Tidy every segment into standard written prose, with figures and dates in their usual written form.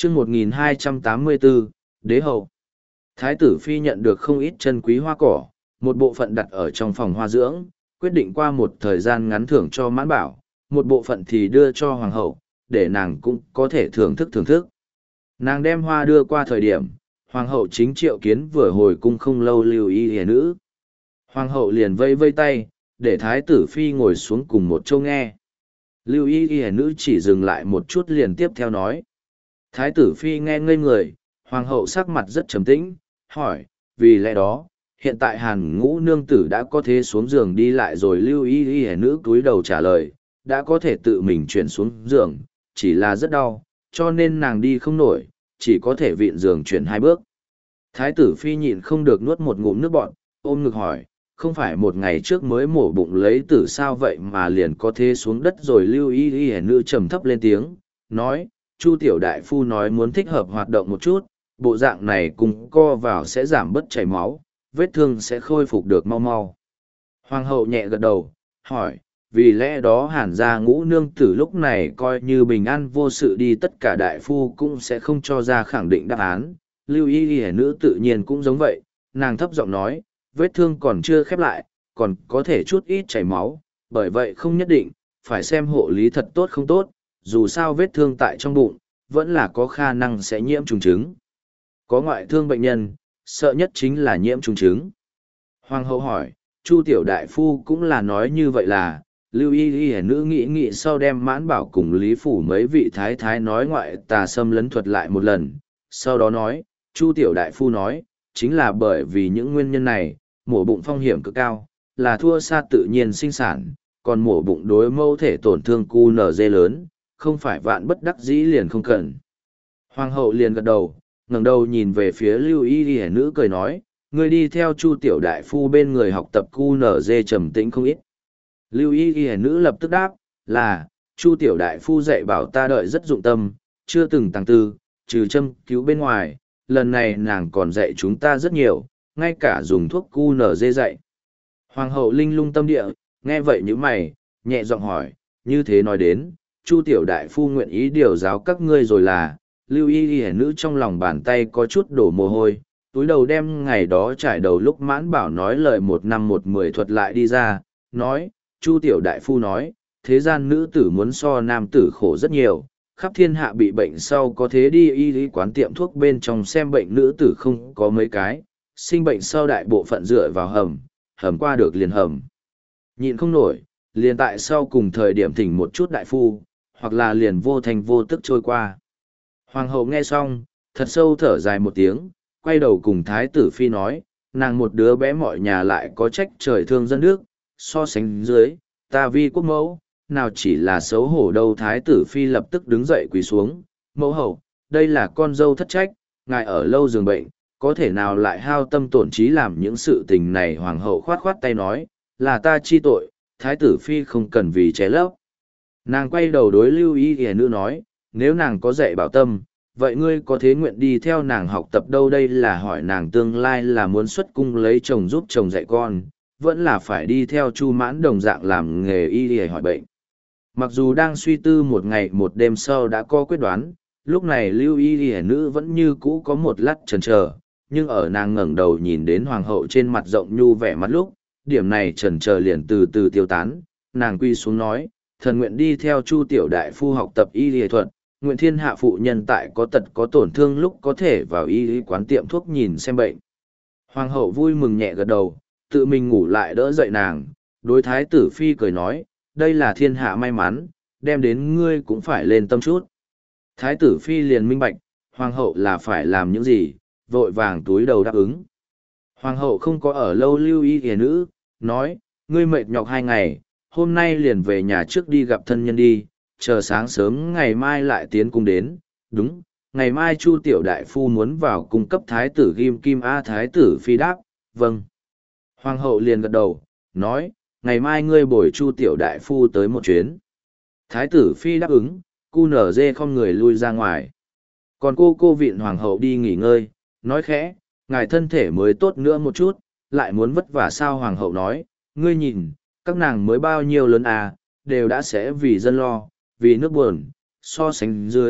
chương 1284, Đế hậu. Thái tử phi nhận được không ít chân quý hoa cỏ, một bộ phận đặt ở trong phòng hoa dưỡng, quyết định qua một thời gian ngắn thưởng cho mãn bảo, một bộ phận thì đưa cho hoàng hậu, để nàng cũng có thể thưởng thức. Nàng đem hoa đưa qua thời điểm, hoàng hậu chính triệu kiến vừa hồi cung không lâu lưu y hề nữ. Hoàng hậu liền vây vây tay, để thái tử phi ngồi xuống cùng một châu nghe. Lưu y hề nữ chỉ dừng lại một chút liền tiếp theo nói. Thái tử phi nghe ngây người, hoàng hậu sắc mặt rất trầm tĩnh, hỏi, vì lẽ đó, hiện tại Hàn Ngũ nương tử đã có thể xuống giường đi lại rồi. Lưu y hề nữ cúi đầu trả lời, đã có thể tự mình chuyển xuống giường, chỉ là rất đau, cho nên nàng đi không nổi, chỉ có thể vịn giường chuyển 2 bước. Thái tử phi nhịn không được nuốt một ngụm nước bọt, ôm ngực hỏi, không phải một ngày trước mới mổ bụng lấy tử sao vậy mà liền có thế xuống đất rồi. Lưu y hề nữ trầm thấp lên tiếng, nói, Chu tiểu đại phu nói muốn thích hợp hoạt động một chút, bộ dạng này cùng co vào sẽ giảm bớt chảy máu, vết thương sẽ khôi phục được mau mau. Hoàng hậu nhẹ gật đầu, hỏi, vì lẽ đó Hàn gia Ngũ nương tử lúc này coi như bình an vô sự đi, tất cả đại phu cũng sẽ không cho ra khẳng định đáp án. Lưu y hề nữ tự nhiên cũng giống vậy, nàng thấp giọng nói, vết thương còn chưa khép lại, còn có thể chút ít chảy máu, bởi vậy không nhất định, phải xem hộ lý thật tốt không tốt, dù sao vết thương tại trong bụng, vẫn là có khả năng sẽ nhiễm trùng trứng. Có ngoại thương bệnh nhân, sợ nhất chính là nhiễm trùng trứng. Hoàng hậu hỏi, Chu tiểu đại phu cũng là nói như vậy là. Lưu y hề nữ nghĩ sau đem mãn bảo cùng Lý Phủ mấy vị thái thái nói ngoại tà xâm lấn thuật lại một lần, sau đó nói, Chu tiểu đại phu nói, chính là bởi vì những nguyên nhân này, mổ bụng phong hiểm cực cao, là thua xa tự nhiên sinh sản, còn mổ bụng đối mẫu thể tổn thương QNZ lớn, không phải vạn bất đắc dĩ liền không cần. Hoàng hậu liền gật đầu, ngẩng đầu nhìn về phía Lưu y hề nữ cười nói, ngươi đi theo Chu tiểu đại phu bên người học tập QNZ trầm tĩnh không ít. Lưu y hề nữ lập tức đáp, là, Chu tiểu đại phu dạy bảo ta đợi rất dụng tâm, chưa từng tăng tư, trừ châm cứu bên ngoài, lần này nàng còn dạy chúng ta rất nhiều, ngay cả dùng thuốc QNZ dạy. Hoàng hậu linh lung tâm địa, nghe vậy như mày, nhẹ giọng hỏi, như thế nói đến, Chu tiểu đại phu nguyện ý điều giáo các ngươi rồi là. Lưu y hề nữ trong lòng bàn tay có chút đổ mồ hôi, túi đầu đem ngày đó trải đầu lúc mãn bảo nói lời 1 năm 1 10 thuật lại đi ra, nói, Chu tiểu đại phu nói, thế gian nữ tử muốn so nam tử khổ rất nhiều, khắp thiên hạ bị bệnh sau có thế đi y lý quán tiệm thuốc bên trong xem bệnh nữ tử không có mấy cái, sinh bệnh sau đại bộ phận dựa vào hầm qua được liền hầm. Nhịn không nổi, liền tại sau cùng thời điểm thỉnh một chút đại phu, hoặc là liền vô thành vô tức trôi qua. Hoàng hậu nghe xong, thật sâu thở dài một tiếng, quay đầu cùng thái tử phi nói, nàng một đứa bé mọi nhà lại có trách trời thương dân nước, so sánh dưới, ta vi quốc mẫu, nào chỉ là xấu hổ đâu. Thái tử phi lập tức đứng dậy quỳ xuống, mẫu hậu, đây là con dâu thất trách, ngài ở lâu giường bệnh, có thể nào lại hao tâm tổn trí làm những sự tình này. Hoàng hậu khoát khoát tay nói, là ta chi tội, thái tử phi không cần vì ché lấp. Nàng quay đầu đối Lưu y hề nữ nói, nếu nàng có dạy bảo tâm, vậy ngươi có thế nguyện đi theo nàng học tập đâu? Đây là hỏi nàng tương lai là muốn xuất cung lấy chồng giúp chồng dạy con, vẫn là phải đi theo Chu Mãn đồng dạng làm nghề y để hỏi bệnh. Mặc dù đang suy tư một ngày một đêm sau đã có quyết đoán, lúc này Lưu y hề nữ vẫn như cũ có một lát chần chờ, nhưng ở nàng ngẩng đầu nhìn đến hoàng hậu trên mặt rộng nhu vẻ mặt lúc, điểm này chần chờ liền từ từ tiêu tán, nàng quy xuống nói, thần nguyện đi theo Chu tiểu đại phu học tập y y thuật, nguyện thiên hạ phụ nhân tại có tật có tổn thương lúc có thể vào y quán tiệm thuốc nhìn xem bệnh. Hoàng hậu vui mừng nhẹ gật đầu, tự mình ngủ lại đỡ dậy nàng, đối thái tử phi cười nói, đây là thiên hạ may mắn, đem đến ngươi cũng phải lên tâm chút. Thái tử phi liền minh bạch, hoàng hậu là phải làm những gì, vội vàng túi đầu đáp ứng. Hoàng hậu không có ở lâu Lưu y hề nữ, nói, ngươi mệt nhọc 2 ngày, hôm nay liền về nhà trước đi gặp thân nhân đi, chờ sáng sớm ngày mai lại tiến cung đến. Đúng, ngày mai Chu tiểu đại phu muốn vào cung cấp thái tử ghim kim. Thái tử phi đáp, vâng. Hoàng hậu liền gật đầu, nói, ngày mai ngươi bồi Chu tiểu đại phu tới một chuyến. Thái tử phi đáp ứng, cu nở dê không người lui ra ngoài. Còn cô viện hoàng hậu đi nghỉ ngơi, nói khẽ, ngài thân thể mới tốt nữa một chút, lại muốn vất vả sao? Hoàng hậu nói, ngươi nhìn, các nàng mới bao nhiêu lớn đều đã sẽ vì dân lo, vì nước buồn, so sánh dưới,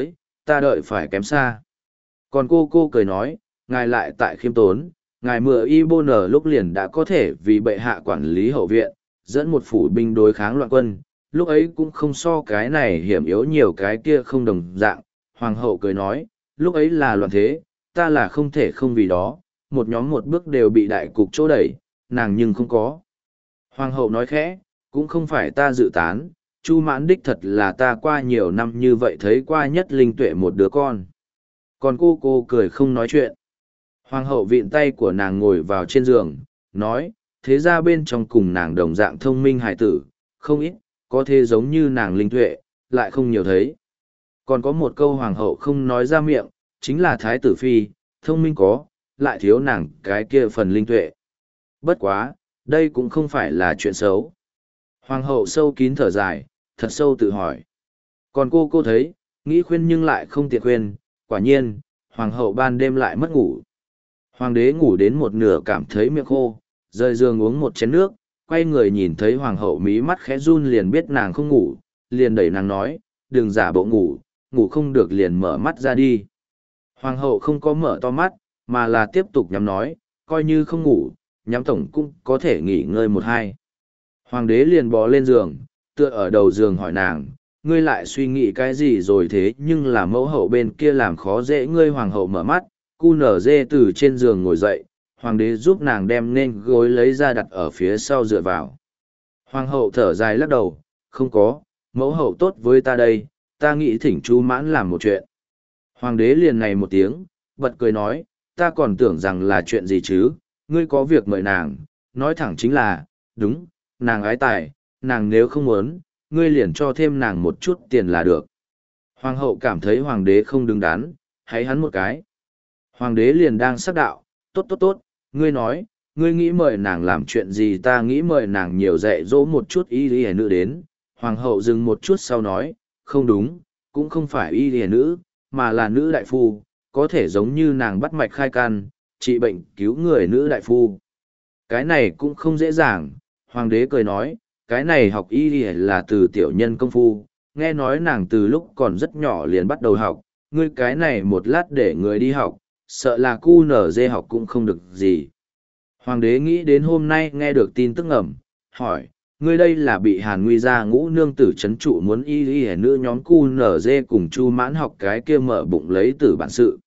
ta đợi phải kém xa. Còn cô cười nói, ngài lại tại khiêm tốn, ngài mượn y bô nở lúc liền đã có thể vì bệ hạ quản lý hậu viện, dẫn một phủ binh đối kháng loạn quân, lúc ấy cũng không so cái này hiểm yếu nhiều cái kia không đồng dạng. Hoàng hậu cười nói, lúc ấy là loạn thế, ta là không thể không vì đó, một nhóm một bước đều bị đại cục chỗ đẩy, nàng nhưng không có. Hoàng hậu nói khẽ, cũng không phải ta dự tán, Chu Mãn đích thật là ta qua nhiều năm như vậy thấy qua nhất linh tuệ một đứa con. Còn cô cười không nói chuyện. Hoàng hậu vịn tay của nàng ngồi vào trên giường, nói, thế ra bên trong cùng nàng đồng dạng thông minh hài tử, không ít, có thế giống như nàng linh tuệ, lại không nhiều thấy. Còn có một câu hoàng hậu không nói ra miệng, chính là thái tử phi, thông minh có, lại thiếu nàng cái kia phần linh tuệ. Bất quá, đây cũng không phải là chuyện xấu. Hoàng hậu sâu kín thở dài, thật sâu tự hỏi. Còn cô thấy, nghĩ khuyên nhưng lại không tiện khuyên, quả nhiên, hoàng hậu ban đêm lại mất ngủ. Hoàng đế ngủ đến một nửa cảm thấy miệng khô, rời giường uống một chén nước, quay người nhìn thấy hoàng hậu mí mắt khẽ run liền biết nàng không ngủ, liền đẩy nàng nói, đừng giả bộ ngủ, ngủ không được liền mở mắt ra đi. Hoàng hậu không có mở to mắt, mà là tiếp tục nhắm nói, coi như không ngủ, nhắm tổng cũng có thể nghỉ ngơi một hai. Hoàng đế liền bò lên giường, tựa ở đầu giường hỏi nàng, ngươi lại suy nghĩ cái gì rồi thế nhưng là mẫu hậu bên kia làm khó dễ ngươi. Hoàng hậu mở mắt, cu nở dê từ trên giường ngồi dậy, hoàng đế giúp nàng đem nên gối lấy ra đặt ở phía sau dựa vào. Hoàng hậu thở dài lắc đầu, không có, mẫu hậu tốt với ta đây, ta nghĩ thỉnh Chu Mãn làm một chuyện. Hoàng đế liền này một tiếng, bật cười nói, ta còn tưởng rằng là chuyện gì chứ, ngươi có việc mời nàng, nói thẳng chính là, đúng, nàng ái tài, nàng nếu không muốn, ngươi liền cho thêm nàng một chút tiền là được. Hoàng hậu cảm thấy hoàng đế không đứng đắn, hãy hắn một cái. Hoàng đế liền đang sắc đạo, tốt, ngươi nói, ngươi nghĩ mời nàng làm chuyện gì, ta nghĩ mời nàng nhiều dạy dỗ một chút y y nữ đến. Hoàng hậu dừng một chút sau nói, không đúng, cũng không phải y y nữ, mà là nữ đại phu, có thể giống như nàng bắt mạch khai căn, trị bệnh cứu người nữ đại phu. Cái này cũng không dễ dàng, hoàng đế cười nói, cái này học y y là từ tiểu nhân công phu, nghe nói nàng từ lúc còn rất nhỏ liền bắt đầu học, ngươi cái này một lát để người đi học, sợ là cu nở dê học cũng không được gì. Hoàng đế nghĩ đến hôm nay nghe được tin tức ẩm, hỏi, ngươi đây là bị Hàn Nguy gia ngũ nương tử chấn trụ muốn y y nữ nhóm cu nở dê cùng Chu Mãn học cái kia mở bụng lấy tử bản sự,